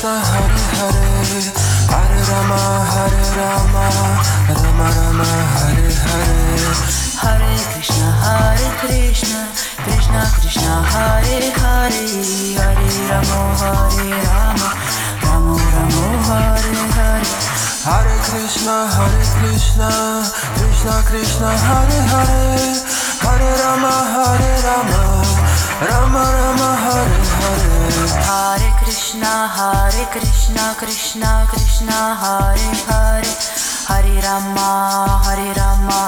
Krishna Hare Hare Hare Rama Rama Rama Hare Hare Hare Krishna Krishna Krishna Hare Hare Hare Rama Rama Rama Hare Hare Hare Krishna Krishna Krishna Hare Hare Hare Rama Rama Rama Hare Hare Hare Krishna Krishna Krishna Hare Hare Hare Rama Rama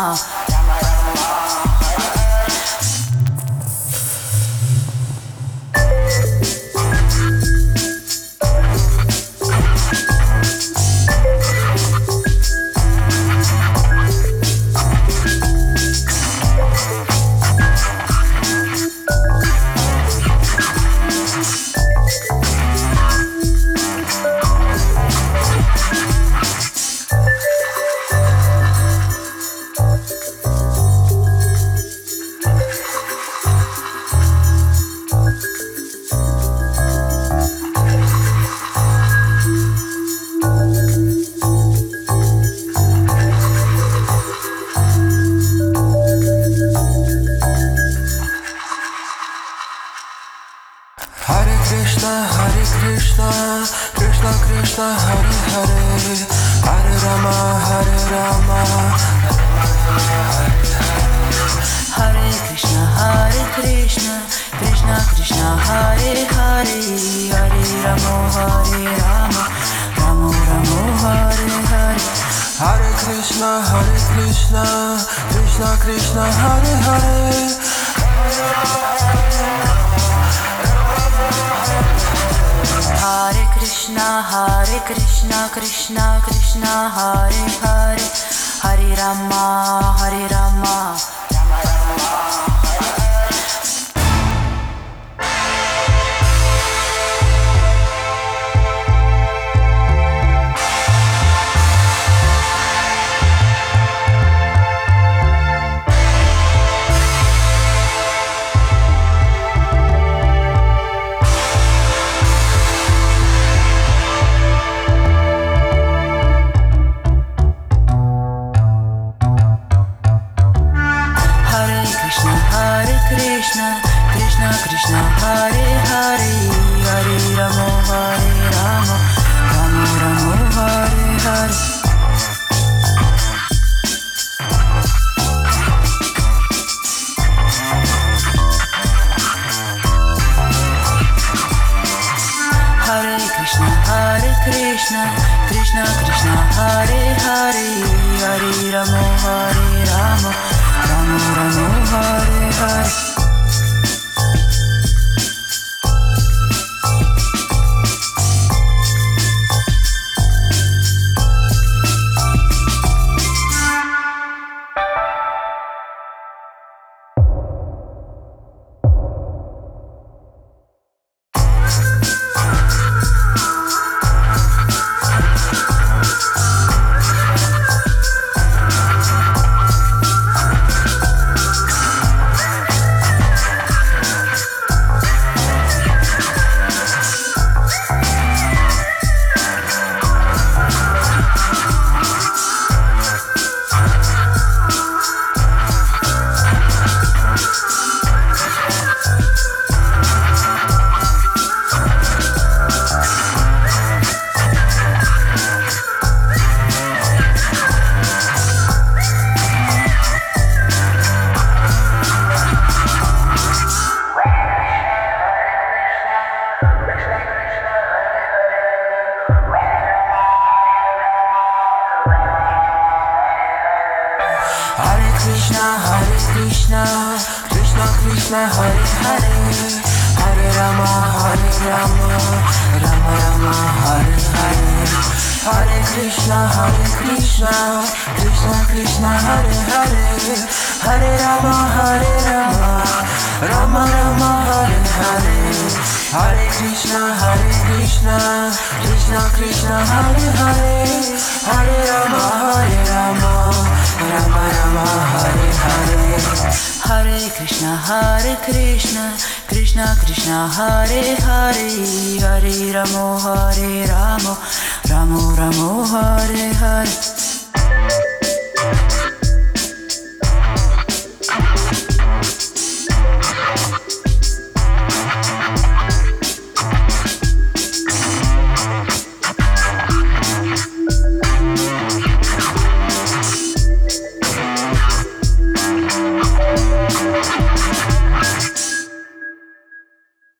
Krishna Hare Hare Hare Rama Rama Hare Krishna Krishna Krishna Hare Hare Hare Rama Rama Rama Hare Hare Hare Krishna Krishna Hare Hare Hare Krishna Krishna Hare Hare Hare Rama Rama Krishna Hare Hare Hare Rama Rama Rama Hare Hare Hare Krishna Krishna Hare Hare Hare Rama Rama Rama Hare Hare Krishna Hare Hare Hare Rama Rama Rama Hare Hare Hare Krishna Krishna Hare Hare Hare Rama Rama Hare Hare Hare Krishna Krishna Hare Hare Hare Rama Rama Hare Hare Hare Krishna Krishna Krishna Hare Hare Hare Ramo Hare Ramo Ramo Ramo Hare Hare